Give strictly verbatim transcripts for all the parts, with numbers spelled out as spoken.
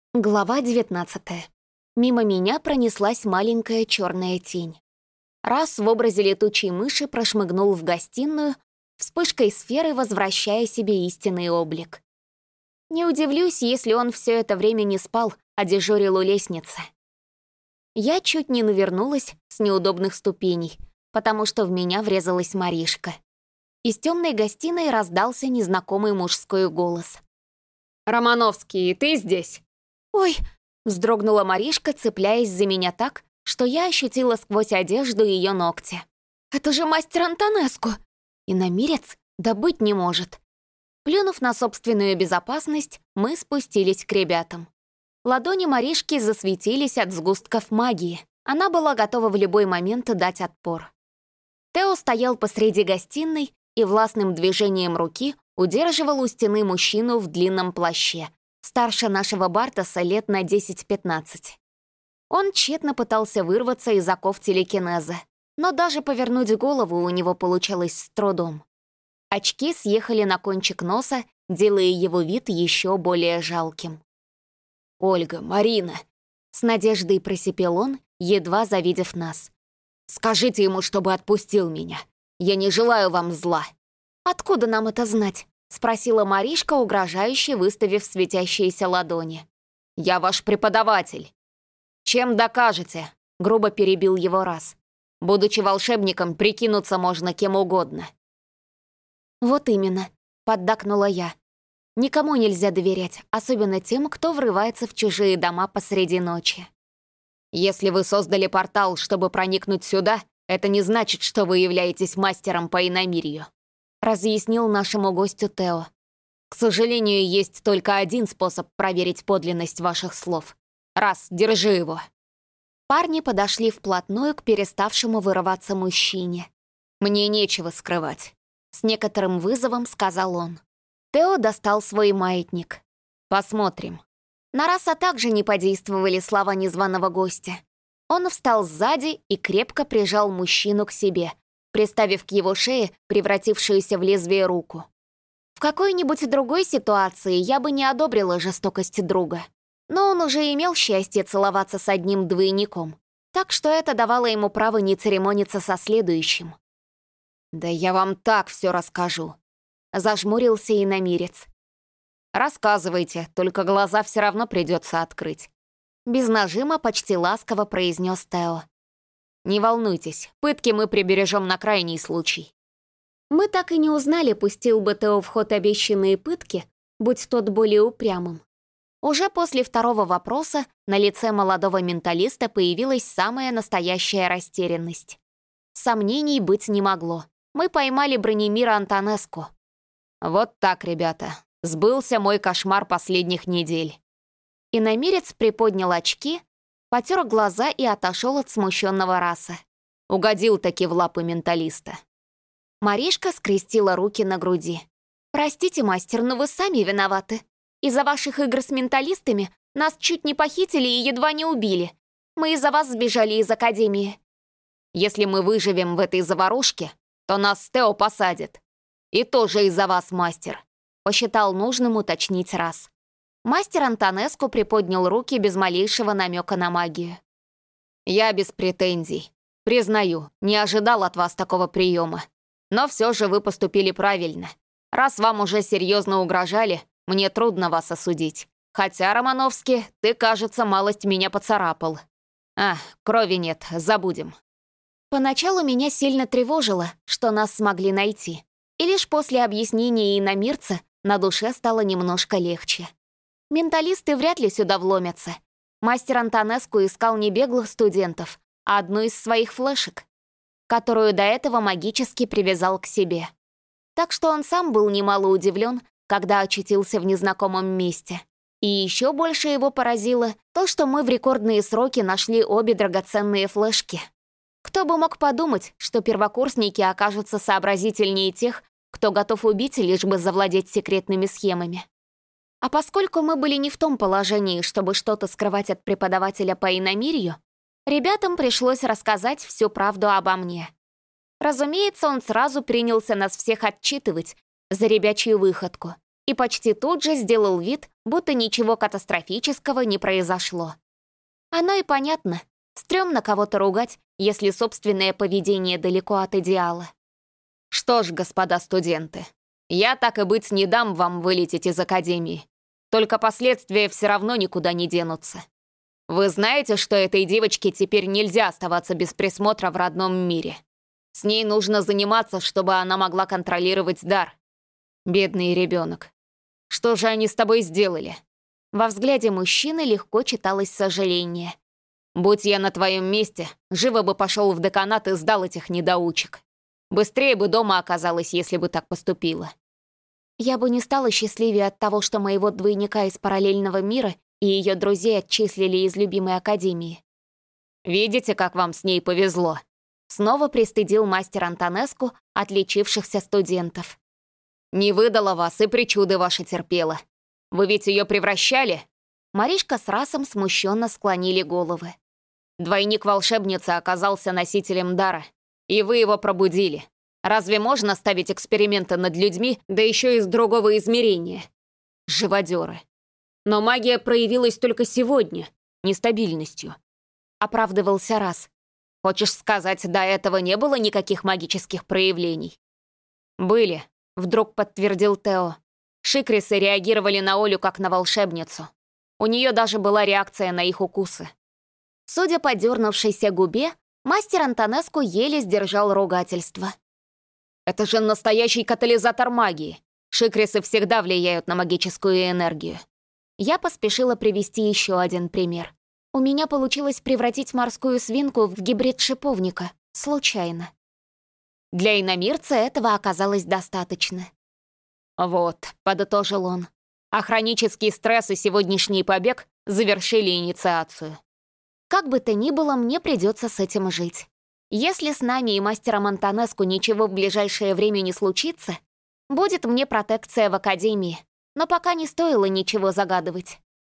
Глава девятнадцатая. Мимо меня пронеслась маленькая черная тень. Раз в образе летучей мыши прошмыгнул в гостиную, вспышкой сферы возвращая себе истинный облик. Не удивлюсь, если он все это время не спал, а дежурил у лестницы. Я чуть не навернулась с неудобных ступеней, потому что в меня врезалась Маришка. Из темной гостиной раздался незнакомый мужской голос. «Романовский, ты здесь?» «Ой!» — вздрогнула Маришка, цепляясь за меня так, что я ощутила сквозь одежду ее ногти. «Это же мастер Антонеску!» Иномирец? Да быть не может. Плюнув на собственную безопасность, мы спустились к ребятам. Ладони Маришки засветились от сгустков магии. Она была готова в любой момент дать отпор. Тео стоял посреди гостиной и властным движением руки удерживал у стены мужчину в длинном плаще, старше нашего Бартоса лет на десять-пятнадцать. Он тщетно пытался вырваться из оков телекинеза, но даже повернуть голову у него получалось с трудом. Очки съехали на кончик носа, делая его вид еще более жалким. «Ольга, Марина!» — с надеждой просипел он, едва завидев нас. «Скажите ему, чтобы отпустил меня. Я не желаю вам зла». «Откуда нам это знать?» — спросила Маришка, угрожающе выставив светящиеся ладони. «Я ваш преподаватель». «Чем докажете?» — грубо перебил его раз. «Будучи волшебником, прикинуться можно кем угодно». «Вот именно», — поддакнула я. «Никому нельзя доверять, особенно тем, кто врывается в чужие дома посреди ночи». «Если вы создали портал, чтобы проникнуть сюда, это не значит, что вы являетесь мастером по иномирью», — разъяснил нашему гостю Тео. «К сожалению, есть только один способ проверить подлинность ваших слов. Раз, держи его». Парни подошли вплотную к переставшему вырываться мужчине. «Мне нечего скрывать», — с некоторым вызовом сказал он. Тео достал свой маятник. «Посмотрим». На Раса также не подействовали слова незваного гостя. Он встал сзади и крепко прижал мужчину к себе, приставив к его шее превратившуюся в лезвие руку. В какой-нибудь другой ситуации я бы не одобрила жестокость друга, но он уже имел счастье целоваться с одним двойником, так что это давало ему право не церемониться со следующим. «Да я вам так все расскажу», — зажмурился иномирец. «Рассказывайте, только глаза все равно придется открыть», — без нажима почти ласково произнес Тео. «Не волнуйтесь, пытки мы прибережем на крайний случай». Мы так и не узнали, пустил бы Тео в ход обещанные пытки, будь тот более упрямым. Уже после второго вопроса на лице молодого менталиста появилась самая настоящая растерянность. Сомнений быть не могло. Мы поймали Бронемира Антонеску. «Вот так, ребята, сбылся мой кошмар последних недель». Иномирец приподнял очки, потер глаза и отошел от смущенного Раса. Угодил таки в лапы менталиста. Маришка скрестила руки на груди. «Простите, мастер, но вы сами виноваты. Из-за ваших игр с менталистами нас чуть не похитили и едва не убили. Мы из-за вас сбежали из Академии». «Если мы выживем в этой заварушке, то нас Тео посадит. И тоже из-за вас, мастер», — посчитал нужным уточнить раз. Мастер Антонеску приподнял руки без малейшего намека на магию. «Я без претензий. Признаю, не ожидал от вас такого приема. Но все же вы поступили правильно. Раз вам уже серьезно угрожали, мне трудно вас осудить. Хотя, Романовский, ты, кажется, малость меня поцарапал. А, крови нет, забудем». Поначалу меня сильно тревожило, что нас смогли найти. И лишь после объяснения иномирца на душе стало немножко легче. Менталисты вряд ли сюда вломятся. Мастер Антонеску искал не беглых студентов, а одну из своих флешек, которую до этого магически привязал к себе. Так что он сам был немало удивлен, когда очутился в незнакомом месте. И еще больше его поразило то, что мы в рекордные сроки нашли обе драгоценные флешки. Кто бы мог подумать, что первокурсники окажутся сообразительнее тех, кто готов убить, лишь бы завладеть секретными схемами. А поскольку мы были не в том положении, чтобы что-то скрывать от преподавателя по иномирью, ребятам пришлось рассказать всю правду обо мне. Разумеется, он сразу принялся нас всех отчитывать за ребячью выходку и почти тут же сделал вид, будто ничего катастрофического не произошло. Оно и понятно. Стрёмно кого-то ругать, если собственное поведение далеко от идеала. Что ж, господа студенты, я так и быть не дам вам вылететь из академии. Только последствия все равно никуда не денутся. Вы знаете, что этой девочке теперь нельзя оставаться без присмотра в родном мире. С ней нужно заниматься, чтобы она могла контролировать дар. Бедный ребенок. Что же они с тобой сделали? Во взгляде мужчины легко читалось сожаление. Будь я на твоем месте, живо бы пошел в деканат и сдал этих недоучек. Быстрее бы дома оказалась, если бы так поступила. Я бы не стала счастливее от того, что моего двойника из параллельного мира и ее друзей отчислили из любимой академии. Видите, как вам с ней повезло? Снова пристыдил мастер Антонеску отличившихся студентов. Не выдала вас и причуды ваши терпела. Вы ведь ее превращали? Маришка с Расом смущенно склонили головы. Двойник волшебницы оказался носителем дара, и вы его пробудили. Разве можно ставить эксперименты над людьми, да еще из другого измерения? Живодеры. Но магия проявилась только сегодня, нестабильностью. Оправдывался Рас. Хочешь сказать, до этого не было никаких магических проявлений? Были, вдруг подтвердил Тео. Шикрисы реагировали на Олю как на волшебницу. У нее даже была реакция на их укусы. Судя по дернувшейся губе, мастер Антонеску еле сдержал ругательство. Это же настоящий катализатор магии. Шикрисы всегда влияют на магическую энергию. Я поспешила привести еще один пример. У меня получилось превратить морскую свинку в гибрид шиповника. Случайно. Для иномирца этого оказалось достаточно. «Вот», — подытожил он, «а хронический стресс и сегодняшний побег завершили инициацию». Как бы то ни было, мне придется с этим жить. Если с нами и мастером Антонеску ничего в ближайшее время не случится, будет мне протекция в академии, но пока не стоило ничего загадывать.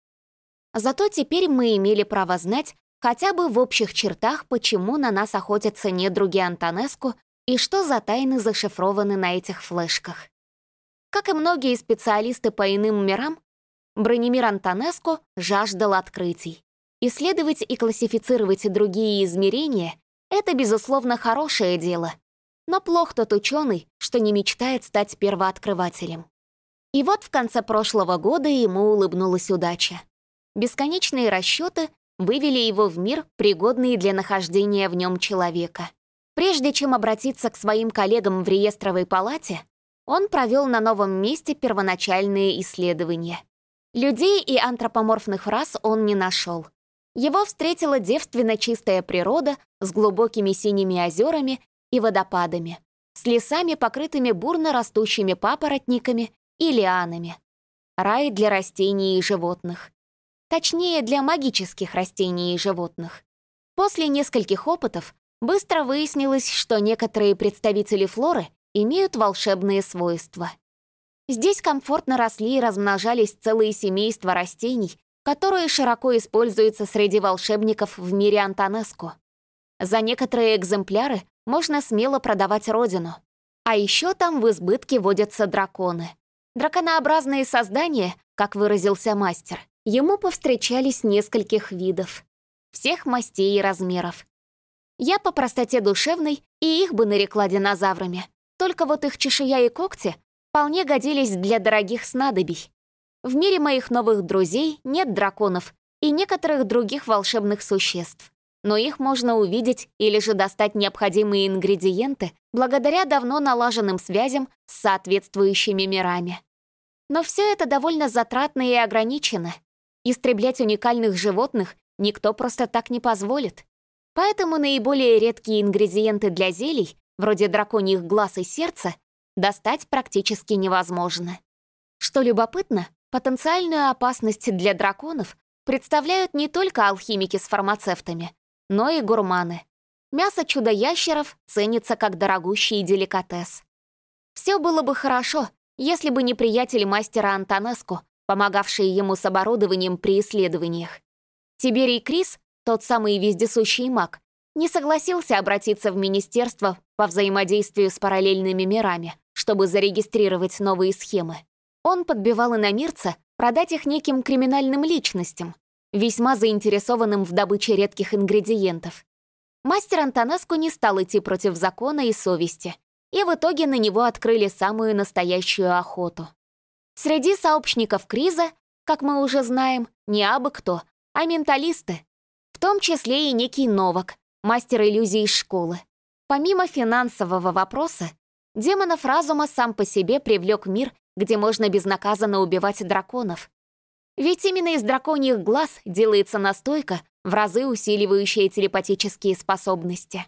Зато теперь мы имели право знать хотя бы в общих чертах, почему на нас охотятся недруги Антонеску и что за тайны зашифрованы на этих флешках. Как и многие специалисты по иным мирам, Бронемир Антонеску жаждал открытий. Исследовать и классифицировать другие измерения — это, безусловно, хорошее дело, но плох тот ученый, что не мечтает стать первооткрывателем. И вот в конце прошлого года ему улыбнулась удача. Бесконечные расчеты вывели его в мир, пригодный для нахождения в нем человека. Прежде чем обратиться к своим коллегам в реестровой палате, он провел на новом месте первоначальные исследования. Людей и антропоморфных рас он не нашел. Его встретила девственно чистая природа с глубокими синими озерами и водопадами, с лесами, покрытыми бурно растущими папоротниками и лианами. Рай для растений и животных. Точнее, для магических растений и животных. После нескольких опытов быстро выяснилось, что некоторые представители флоры имеют волшебные свойства. Здесь комфортно росли и размножались целые семейства растений, которые широко используются среди волшебников в мире Антонеску. За некоторые экземпляры можно смело продавать родину. А еще там в избытке водятся драконы. Драконообразные создания, как выразился мастер, ему повстречались нескольких видов. Всех мастей и размеров. Я по простоте душевной и их бы нарекла динозаврами. Только вот их чешуя и когти вполне годились для дорогих снадобий. В мире моих новых друзей нет драконов и некоторых других волшебных существ, но их можно увидеть или же достать необходимые ингредиенты благодаря давно налаженным связям с соответствующими мирами. Но все это довольно затратно и ограничено. Истреблять уникальных животных никто просто так не позволит. Поэтому наиболее редкие ингредиенты для зелий, вроде драконьих глаз и сердца, достать практически невозможно. Что любопытно, потенциальную опасность для драконов представляют не только алхимики с фармацевтами, но и гурманы. Мясо чудо-ящеров ценится как дорогущий деликатес. Все было бы хорошо, если бы не приятель мастера Антонеску, помогавший ему с оборудованием при исследованиях. Тиберий Крис, тот самый вездесущий маг, не согласился обратиться в министерство по взаимодействию с параллельными мирами, чтобы зарегистрировать новые схемы. Он подбивал иномирца продать их неким криминальным личностям, весьма заинтересованным в добыче редких ингредиентов. Мастер Антонеску не стал идти против закона и совести, и в итоге на него открыли самую настоящую охоту. Среди сообщников Криза, как мы уже знаем, не абы кто, а менталисты, в том числе и некий Новак, мастер иллюзий из школы. Помимо финансового вопроса, демонов разума сам по себе привлек мир, где можно безнаказанно убивать драконов. Ведь именно из драконьих глаз делается настойка, в разы усиливающая телепатические способности.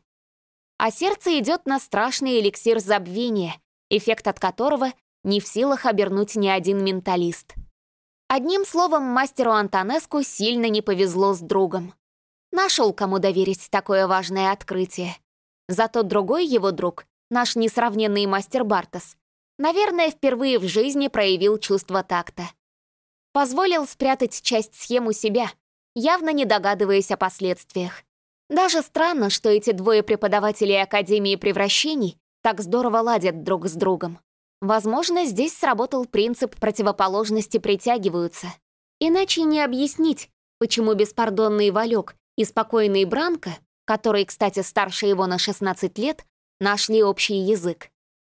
А сердце идет на страшный эликсир забвения, эффект от которого не в силах обернуть ни один менталист. Одним словом, мастеру Антонеску сильно не повезло с другом. Нашел, кому доверить такое важное открытие. Зато другой его друг, наш несравненный мастер Бартос, наверное, впервые в жизни проявил чувство такта. Позволил спрятать часть схем у себя, явно не догадываясь о последствиях. Даже странно, что эти двое преподавателей Академии превращений так здорово ладят друг с другом. Возможно, здесь сработал принцип противоположности притягиваются. Иначе не объяснить, почему беспардонный Валек и спокойный Бранко, который, кстати, старше его на шестнадцать лет, нашли общий язык.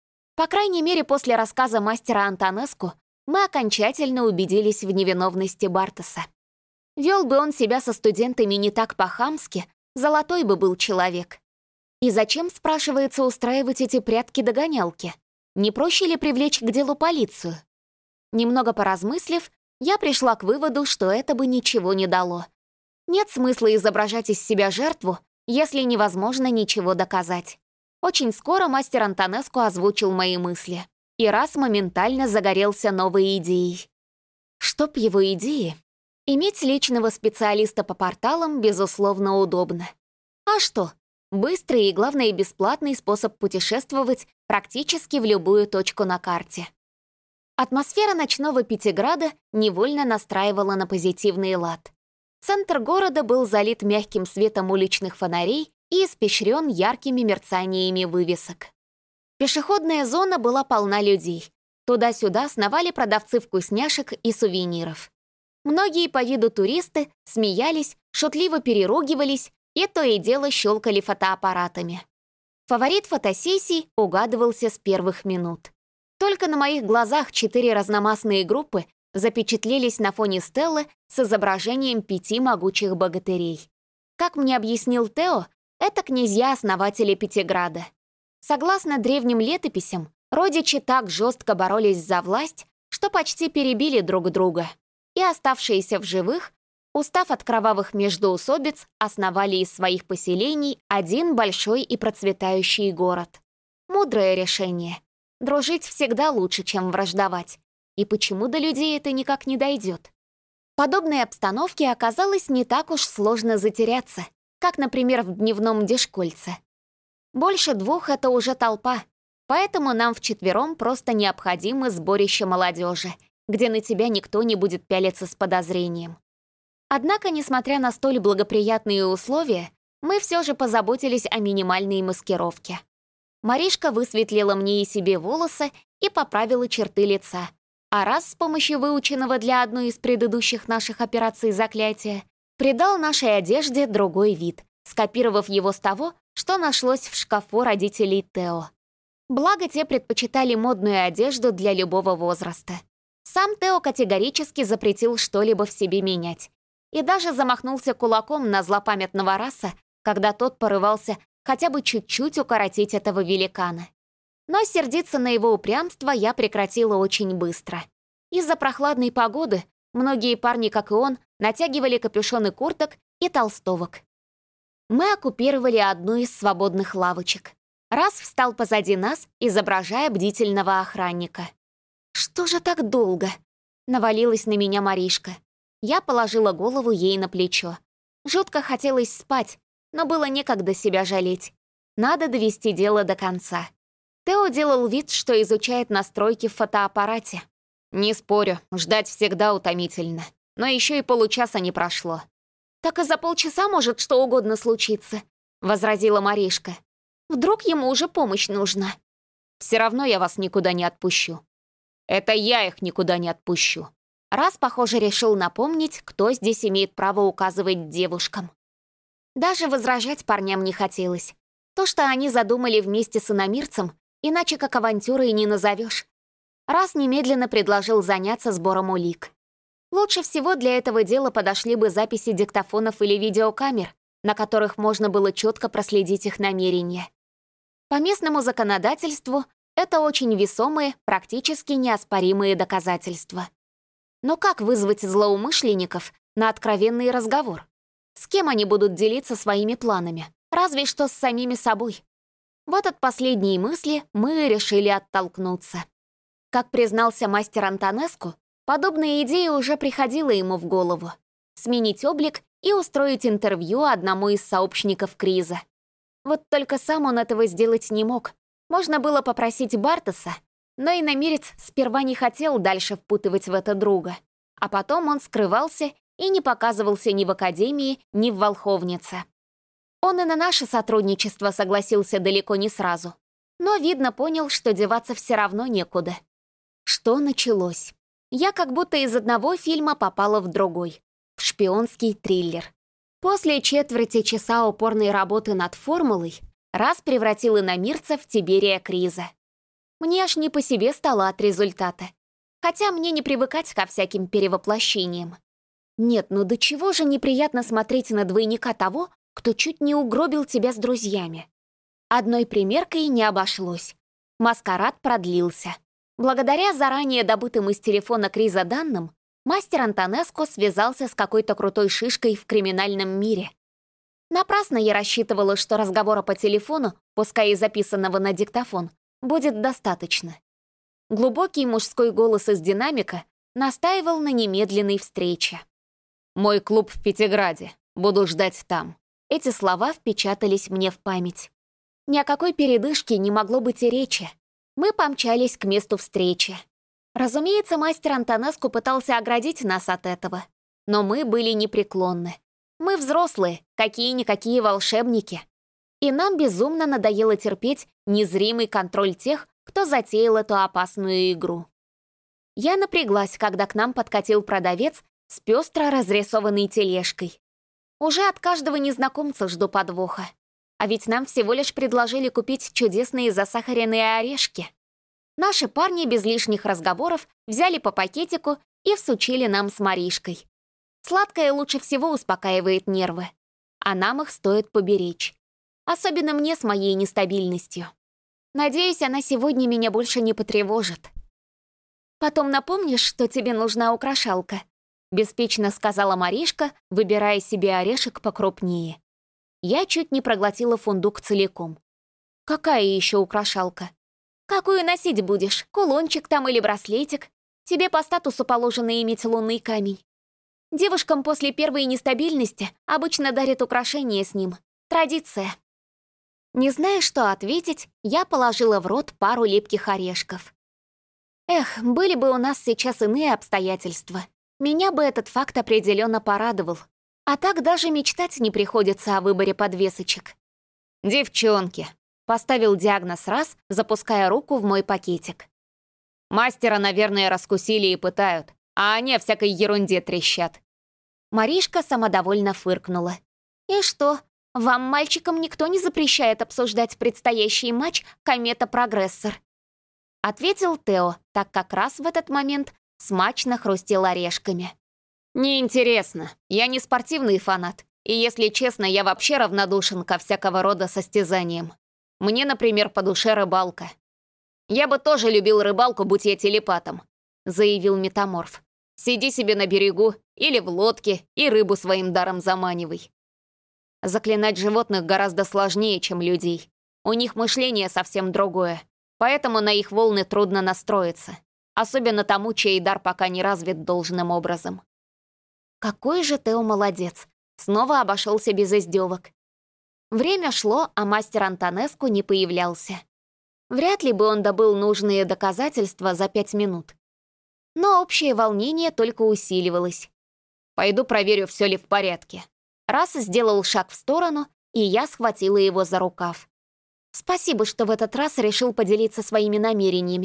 По крайней мере, после рассказа мастера Антонеску мы окончательно убедились в невиновности Бартоса. Вел бы он себя со студентами не так по-хамски, золотой бы был человек. И зачем, спрашивается, устраивать эти прятки-догонялки? Не проще ли привлечь к делу полицию? Немного поразмыслив, я пришла к выводу, что это бы ничего не дало. Нет смысла изображать из себя жертву, если невозможно ничего доказать. Очень скоро мастер Антонеску озвучил мои мысли, и раз моментально загорелся новой идеей. Чтоб его идеи, иметь личного специалиста по порталам, безусловно, удобно. А что? Быстрый и, главное, бесплатный способ путешествовать практически в любую точку на карте. Атмосфера ночного Пятиграда невольно настраивала на позитивный лад. Центр города был залит мягким светом уличных фонарей и испещрен яркими мерцаниями вывесок. Пешеходная зона была полна людей. Туда-сюда сновали продавцы вкусняшек и сувениров. Многие по виду туристы смеялись, шутливо переругивались и то и дело щелкали фотоаппаратами. Фаворит фотосессий угадывался с первых минут. Только на моих глазах четыре разномастные группы запечатлелись на фоне стелы с изображением пяти могучих богатырей. Как мне объяснил Тео, это князья-основатели Пятиграда. Согласно древним летописям, родичи так жестко боролись за власть, что почти перебили друг друга. И оставшиеся в живых, устав от кровавых междоусобиц, основали из своих поселений один большой и процветающий город. Мудрое решение. Дружить всегда лучше, чем враждовать. И почему до людей это никак не дойдет? В подобной обстановке оказалось не так уж сложно затеряться, как, например, в дневном Дешкольце. Больше двух — это уже толпа, поэтому нам вчетвером просто необходимо сборище молодежи, где на тебя никто не будет пялиться с подозрением. Однако, несмотря на столь благоприятные условия, мы все же позаботились о минимальной маскировке. Маришка высветлила мне и себе волосы и поправила черты лица, а раз с помощью выученного для одной из предыдущих наших операций заклятия придал нашей одежде другой вид, скопировав его с того, что нашлось в шкафу родителей Тео. Благо, те предпочитали модную одежду для любого возраста. Сам Тео категорически запретил что-либо в себе менять. И даже замахнулся кулаком на злопамятного раса, когда тот порывался хотя бы чуть-чуть укоротить этого великана. Но сердиться на его упрямство я прекратила очень быстро. Из-за прохладной погоды многие парни, как и он, натягивали капюшоны курток и толстовок. Мы оккупировали одну из свободных лавочек. Раз встал позади нас, изображая бдительного охранника. «Что же так долго?» — навалилась на меня Маришка. Я положила голову ей на плечо. Жутко хотелось спать, но было некогда себя жалеть. Надо довести дело до конца. Тео делал вид, что изучает настройки в фотоаппарате. Не спорю, ждать всегда утомительно. Но еще и получаса не прошло. «Так и за полчаса может что угодно случиться», — возразила Маришка. «Вдруг ему уже помощь нужна?» «Все равно я вас никуда не отпущу». Это я их никуда не отпущу. Раз, похоже, решил напомнить, кто здесь имеет право указывать девушкам. Даже возражать парням не хотелось. То, что они задумали вместе с иномирцем, иначе как авантюрой не назовешь. Раз немедленно предложил заняться сбором улик. Лучше всего для этого дела подошли бы записи диктофонов или видеокамер, на которых можно было четко проследить их намерения. По местному законодательству это очень весомые, практически неоспоримые доказательства. Но как вызвать злоумышленников на откровенный разговор? С кем они будут делиться своими планами? Разве что с самими собой. Вот от последней мысли мы решили оттолкнуться. Как признался мастер Антонеску, подобная идея уже приходила ему в голову. Сменить облик и устроить интервью одному из сообщников Криза. Вот только сам он этого сделать не мог. Можно было попросить Бартеса, но иномирец сперва не хотел дальше впутывать в это друга. А потом он скрывался и не показывался ни в академии, ни в Волховнице. Он и на наше сотрудничество согласился далеко не сразу. Но, видно, понял, что деваться все равно некуда. Что началось? Я как будто из одного фильма попала в другой. В шпионский триллер. После четверти часа упорной работы над формулой раз превратил иномирца в Тиберия Криза. Мне аж не по себе стало от результата. Хотя мне не привыкать ко всяким перевоплощениям. Нет, ну до чего же неприятно смотреть на двойника того, кто чуть не угробил тебя с друзьями. Одной примеркой не обошлось. Маскарад продлился. Благодаря заранее добытым из телефона Криза данным, мастер Антонеску связался с какой-то крутой шишкой в криминальном мире. Напрасно я рассчитывала, что разговора по телефону, пускай и записанного на диктофон, будет достаточно. Глубокий мужской голос из динамика настаивал на немедленной встрече. «Мой клуб в Пятиграде. Буду ждать там». Эти слова впечатались мне в память. Ни о какой передышке не могло быть и речи. Мы помчались к месту встречи. Разумеется, мастер Антонеску пытался оградить нас от этого. Но мы были непреклонны. Мы взрослые, какие-никакие волшебники. И нам безумно надоело терпеть незримый контроль тех, кто затеял эту опасную игру. Я напряглась, когда к нам подкатил продавец с пестро разрисованной тележкой. Уже от каждого незнакомца жду подвоха. А ведь нам всего лишь предложили купить чудесные засахаренные орешки. Наши парни без лишних разговоров взяли по пакетику и всучили нам с Маришкой. Сладкое лучше всего успокаивает нервы, а нам их стоит поберечь. Особенно мне с моей нестабильностью. Надеюсь, она сегодня меня больше не потревожит. «Потом напомнишь, что тебе нужна украшалка?» — беспечно сказала Маришка, выбирая себе орешек покрупнее. Я чуть не проглотила фундук целиком. «Какая еще украшалка? Какую носить будешь? Кулончик там или браслетик? Тебе по статусу положено иметь лунный камень. Девушкам после первой нестабильности обычно дарят украшения с ним. Традиция». Не зная, что ответить, я положила в рот пару липких орешков. Эх, были бы у нас сейчас иные обстоятельства. Меня бы этот факт определенно порадовал. А так даже мечтать не приходится о выборе подвесочек. «Девчонки», — поставил диагноз раз, запуская руку в мой пакетик. «Мастера, наверное, раскусили и пытают, а они о всякой ерунде трещат». Маришка самодовольно фыркнула. «И что, вам, мальчикам, никто не запрещает обсуждать предстоящий матч «Комета-прогрессор»?» Ответил Тео, так как раз в этот момент смачно хрустел орешками. «Неинтересно. Я не спортивный фанат. И, если честно, я вообще равнодушен ко всякого рода состязаниям. Мне, например, по душе рыбалка. Я бы тоже любил рыбалку, будь я телепатом», — заявил метаморф. «Сиди себе на берегу или в лодке и рыбу своим даром заманивай». Заклинать животных гораздо сложнее, чем людей. У них мышление совсем другое, поэтому на их волны трудно настроиться. Особенно тому, чей дар пока не развит должным образом. Какой же Тео молодец. Снова обошелся без издевок. Время шло, а мастер Антонеску не появлялся. Вряд ли бы он добыл нужные доказательства за пять минут. Но общее волнение только усиливалось. «Пойду проверю, все ли в порядке». Раз сделал шаг в сторону, и я схватила его за рукав. «Спасибо, что в этот раз решил поделиться своими намерениями.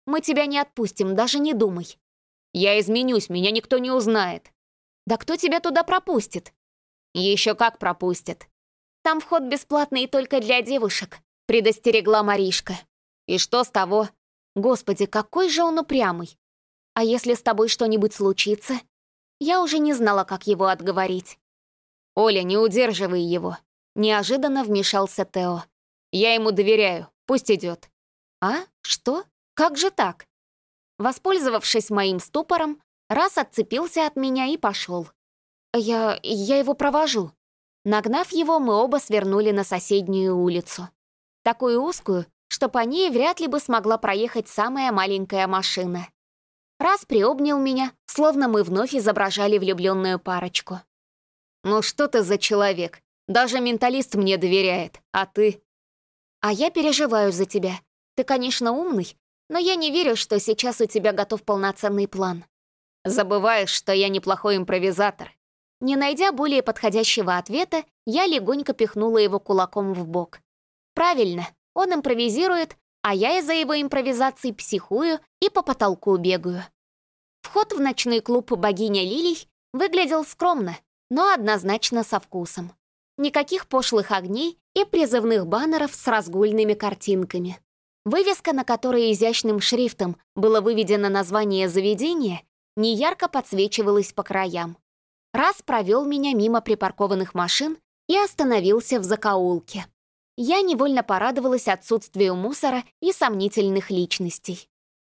Мы тебя не отпустим, даже не думай». «Я изменюсь, меня никто не узнает». «Да кто тебя туда пропустит?» «Еще как пропустят». «Там вход бесплатный только для девушек», — предостерегла Маришка. «И что с того?» «Господи, какой же он упрямый! А если с тобой что-нибудь случится?» Я уже не знала, как его отговорить. «Оля, не удерживай его», — неожиданно вмешался Тео. «Я ему доверяю, пусть идет». «А? Что? Как же так?» Воспользовавшись моим ступором, Раз отцепился от меня и пошел. «Я... я его провожу». Нагнав его, мы оба свернули на соседнюю улицу. Такую узкую, что по ней вряд ли бы смогла проехать самая маленькая машина. Раз приобнял меня, словно мы вновь изображали влюбленную парочку. «Ну что ты за человек? Даже менталист мне доверяет, а ты...» «А я переживаю за тебя. Ты, конечно, умный, но я не верю, что сейчас у тебя готов полноценный план». «Забываешь, что я неплохой импровизатор». Не найдя более подходящего ответа, я легонько пихнула его кулаком в бок. «Правильно, он импровизирует, а я из-за его импровизации психую и по потолку бегаю». Вход в ночной клуб «Богиня Лилий» выглядел скромно, но однозначно со вкусом. Никаких пошлых огней и призывных баннеров с разгульными картинками. Вывеска, на которой изящным шрифтом было выведено название заведения, неярко подсвечивалась по краям. Раз провел меня мимо припаркованных машин и остановился в закоулке. Я невольно порадовалась отсутствию мусора и сомнительных личностей.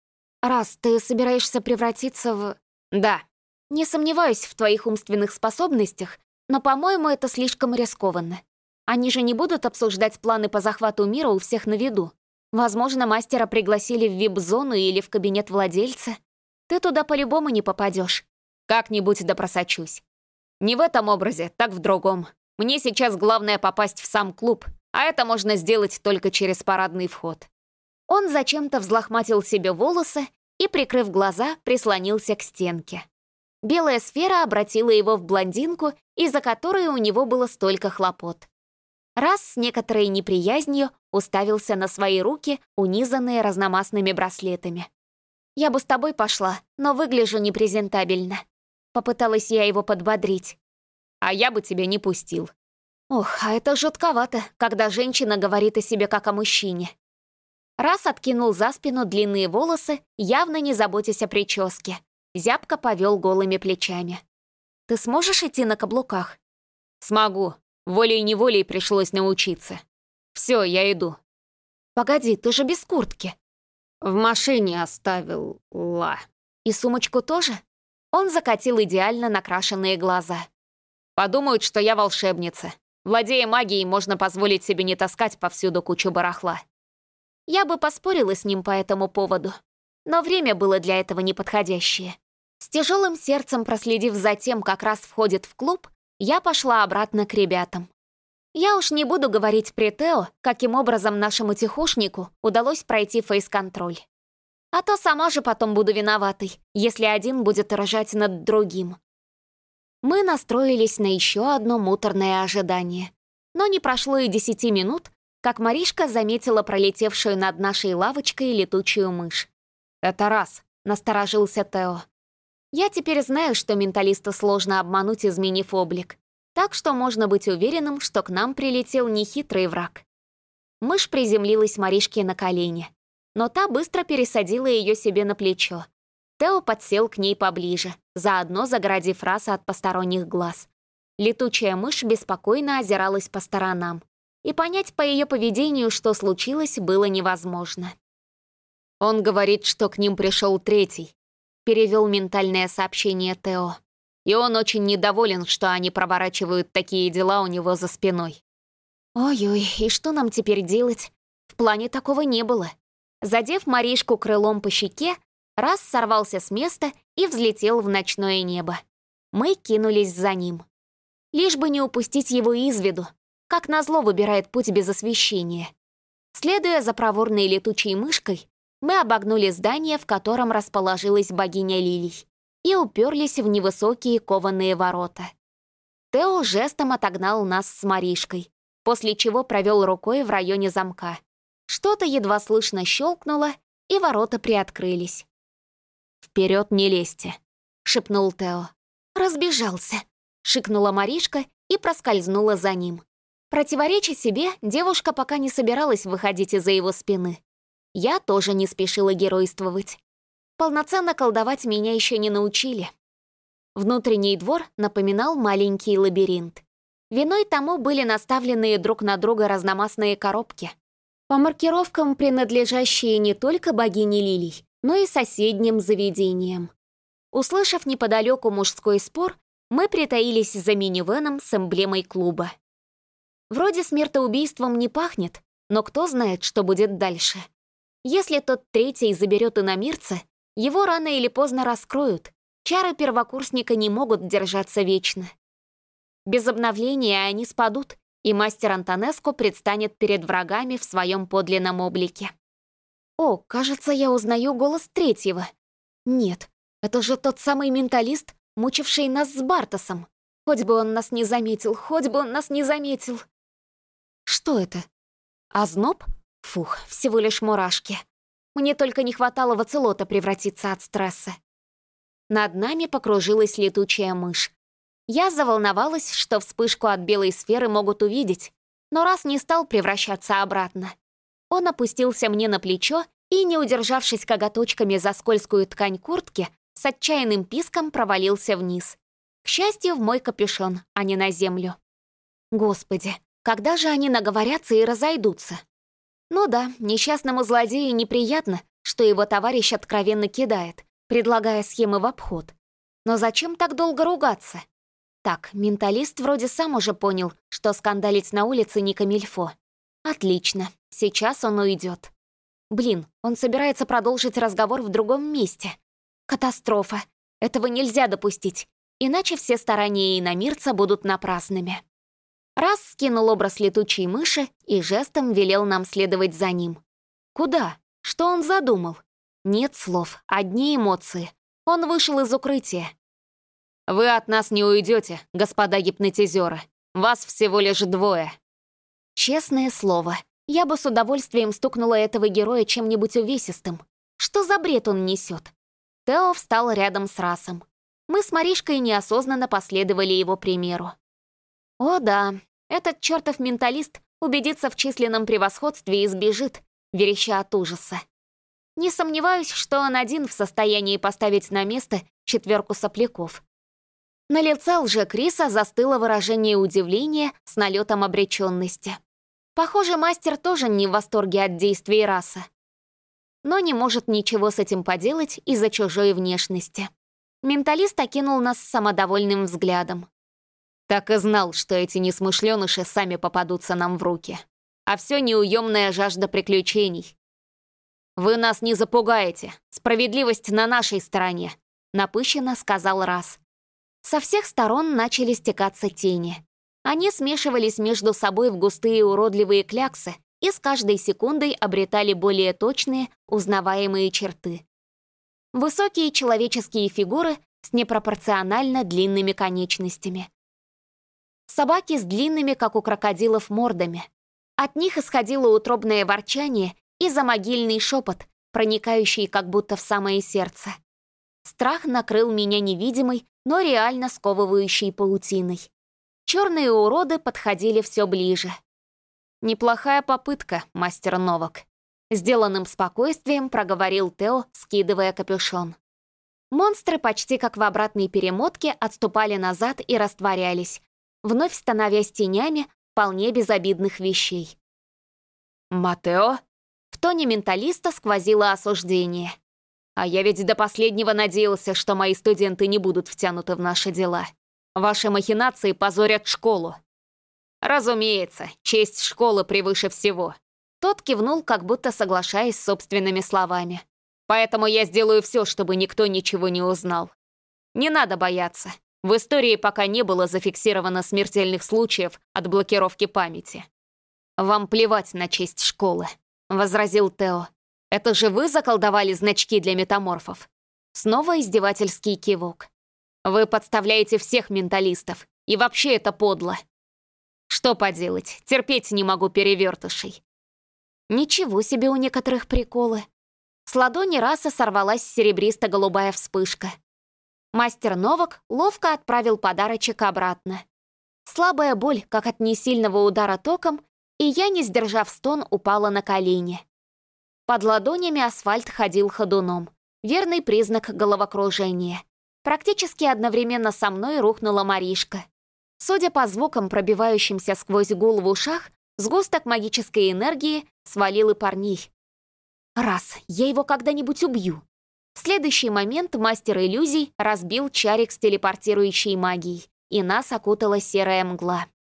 «Раз, ты собираешься превратиться в...» «Да». «Не сомневаюсь в твоих умственных способностях, но, по-моему, это слишком рискованно. Они же не будут обсуждать планы по захвату мира у всех на виду. Возможно, мастера пригласили в вип-зону или в кабинет владельца. Ты туда по-любому не попадешь. Как-нибудь да просочусь. Не в этом образе, так в другом. Мне сейчас главное попасть в сам клуб, а это можно сделать только через парадный вход». Он зачем-то взлохматил себе волосы и, прикрыв глаза, прислонился к стенке. Белая сфера обратила его в блондинку, из-за которой у него было столько хлопот. Раз с некоторой неприязнью уставился на свои руки, унизанные разномастными браслетами. «Я бы с тобой пошла, но выгляжу непрезентабельно». Попыталась я его подбодрить. «А я бы тебя не пустил». Ох, а это жутковато, когда женщина говорит о себе как о мужчине. Раз откинул за спину длинные волосы, явно не заботясь о прическе. Зябко повел голыми плечами. «Ты сможешь идти на каблуках?» «Смогу. Волей-неволей пришлось научиться. Все, я иду». «Погоди, ты же без куртки». «В машине оставила». «И сумочку тоже?» Он закатил идеально накрашенные глаза. «Подумают, что я волшебница. Владея магией, можно позволить себе не таскать повсюду кучу барахла». Я бы поспорила с ним по этому поводу, но время было для этого неподходящее. С тяжелым сердцем проследив за тем, как раз входит в клуб, я пошла обратно к ребятам. Я уж не буду говорить при Тео, каким образом нашему тихушнику удалось пройти фейс-контроль. А то сама же потом буду виноватой, если один будет рожать над другим. Мы настроились на еще одно муторное ожидание. Но не прошло и десяти минут, как Маришка заметила пролетевшую над нашей лавочкой летучую мышь. «Это раз», — насторожился Тео. «Я теперь знаю, что менталиста сложно обмануть, изменив облик, так что можно быть уверенным, что к нам прилетел нехитрый враг». Мышь приземлилась Маришке на колени, но та быстро пересадила ее себе на плечо. Тео подсел к ней поближе, заодно загородив Раса от посторонних глаз. Летучая мышь беспокойно озиралась по сторонам, и понять по ее поведению, что случилось, было невозможно. «Он говорит, что к ним пришел третий», — перевел ментальное сообщение Тео. «И он очень недоволен, что они проворачивают такие дела у него за спиной». «Ой-ой, и что нам теперь делать? В плане такого не было». Задев Маришку крылом по щеке, Раз сорвался с места и взлетел в ночное небо. Мы кинулись за ним. Лишь бы не упустить его из виду, как назло выбирает путь без освещения. Следуя за проворной летучей мышкой, мы обогнули здание, в котором расположилась богиня Лилий, и уперлись в невысокие кованые ворота. Тео жестом отогнал нас с Маришкой, после чего провел рукой в районе замка. Что-то едва слышно щелкнуло, и ворота приоткрылись. «Вперед не лезьте», — шепнул Тео. «Разбежался», — шикнула Маришка и проскользнула за ним. Противореча себе, девушка пока не собиралась выходить из-за его спины. Я тоже не спешила геройствовать. Полноценно колдовать меня еще не научили. Внутренний двор напоминал маленький лабиринт. Виной тому были наставленные друг на друга разномастные коробки. По маркировкам, принадлежащие не только богине лилий, но и соседним заведениям. Услышав неподалеку мужской спор, мы притаились за минивэном с эмблемой клуба. Вроде смертоубийством не пахнет, но кто знает, что будет дальше. Если тот третий заберет иномирца, его рано или поздно раскроют. Чары первокурсника не могут держаться вечно. Без обновления они спадут, и мастер Антонеско предстанет перед врагами в своем подлинном облике. О, кажется, я узнаю голос третьего. Нет, это же тот самый менталист, мучивший нас с Бартосом. Хоть бы он нас не заметил, хоть бы он нас не заметил. Что это? Озноб? Фух, всего лишь мурашки. Мне только не хватало в оцелота превратиться от стресса. Над нами покружилась летучая мышь. Я заволновалась, что вспышку от белой сферы могут увидеть, но раз не стал превращаться обратно. Он опустился мне на плечо и, не удержавшись коготочками за скользкую ткань куртки, с отчаянным писком провалился вниз. К счастью, в мой капюшон, а не на землю. Господи, когда же они наговорятся и разойдутся? Ну да, несчастному злодею неприятно, что его товарищ откровенно кидает, предлагая схемы в обход. Но зачем так долго ругаться? Так, менталист вроде сам уже понял, что скандалить на улице не камильфо. Отлично, сейчас он уйдет. Блин, он собирается продолжить разговор в другом месте. Катастрофа. Этого нельзя допустить, иначе все старания иномирца будут напрасными. Раз скинул образ летучей мыши и жестом велел нам следовать за ним. Куда? Что он задумал? Нет слов, одни эмоции. Он вышел из укрытия. «Вы от нас не уйдете, господа гипнотизеры. Вас всего лишь двое». Честное слово, я бы с удовольствием стукнула этого героя чем-нибудь увесистым. Что за бред он несет? Тео встал рядом с Расом. Мы с Маришкой неосознанно последовали его примеру. О да, этот чертов менталист убедится в численном превосходстве и сбежит, вереща от ужаса. Не сомневаюсь, что он один в состоянии поставить на место четверку сопляков. На лице лже-Криса застыло выражение удивления с налетом обреченности. Похоже, мастер тоже не в восторге от действий Раса. Но не может ничего с этим поделать из-за чужой внешности. Менталист окинул нас самодовольным взглядом. Так и знал, что эти несмышленыши сами попадутся нам в руки. А все неуемная жажда приключений. «Вы нас не запугаете. Справедливость на нашей стороне», — напыщенно сказал Рас. Со всех сторон начали стекаться тени. Они смешивались между собой в густые уродливые кляксы и с каждой секундой обретали более точные, узнаваемые черты. Высокие человеческие фигуры с непропорционально длинными конечностями. Собаки с длинными, как у крокодилов, мордами. От них исходило утробное ворчание и замогильный шепот, проникающий как будто в самое сердце. Страх накрыл меня невидимой, но реально сковывающей паутиной. Черные уроды подходили все ближе. «Неплохая попытка, мастер Новак», — сделанным спокойствием проговорил Тео, скидывая капюшон. Монстры почти как в обратной перемотке отступали назад и растворялись, вновь становясь тенями вполне безобидных вещей. «Матео?» В тоне менталиста сквозило осуждение. «А я ведь до последнего надеялся, что мои студенты не будут втянуты в наши дела. Ваши махинации позорят школу». «Разумеется, честь школы превыше всего». Тот кивнул, как будто соглашаясь с собственными словами. «Поэтому я сделаю все, чтобы никто ничего не узнал. Не надо бояться. В истории пока не было зафиксировано смертельных случаев от блокировки памяти». «Вам плевать на честь школы», — возразил Тео. «Это же вы заколдовали значки для метаморфов?» Снова издевательский кивок. «Вы подставляете всех менталистов, и вообще это подло. Что поделать, терпеть не могу перевертышей». Ничего себе у некоторых приколы. С ладони Раса сорвалась серебристо-голубая вспышка. Мастер Новак ловко отправил подарочек обратно. Слабая боль, как от несильного удара током, и я, не сдержав стон, упала на колени. Под ладонями асфальт ходил ходуном. Верный признак головокружения. Практически одновременно со мной рухнула Маришка. Судя по звукам, пробивающимся сквозь гул в ушах, сгусток магической энергии свалил и парней. Раз, я его когда-нибудь убью. В следующий момент мастер иллюзий разбил чарик с телепортирующей магией, и нас окутала серая мгла.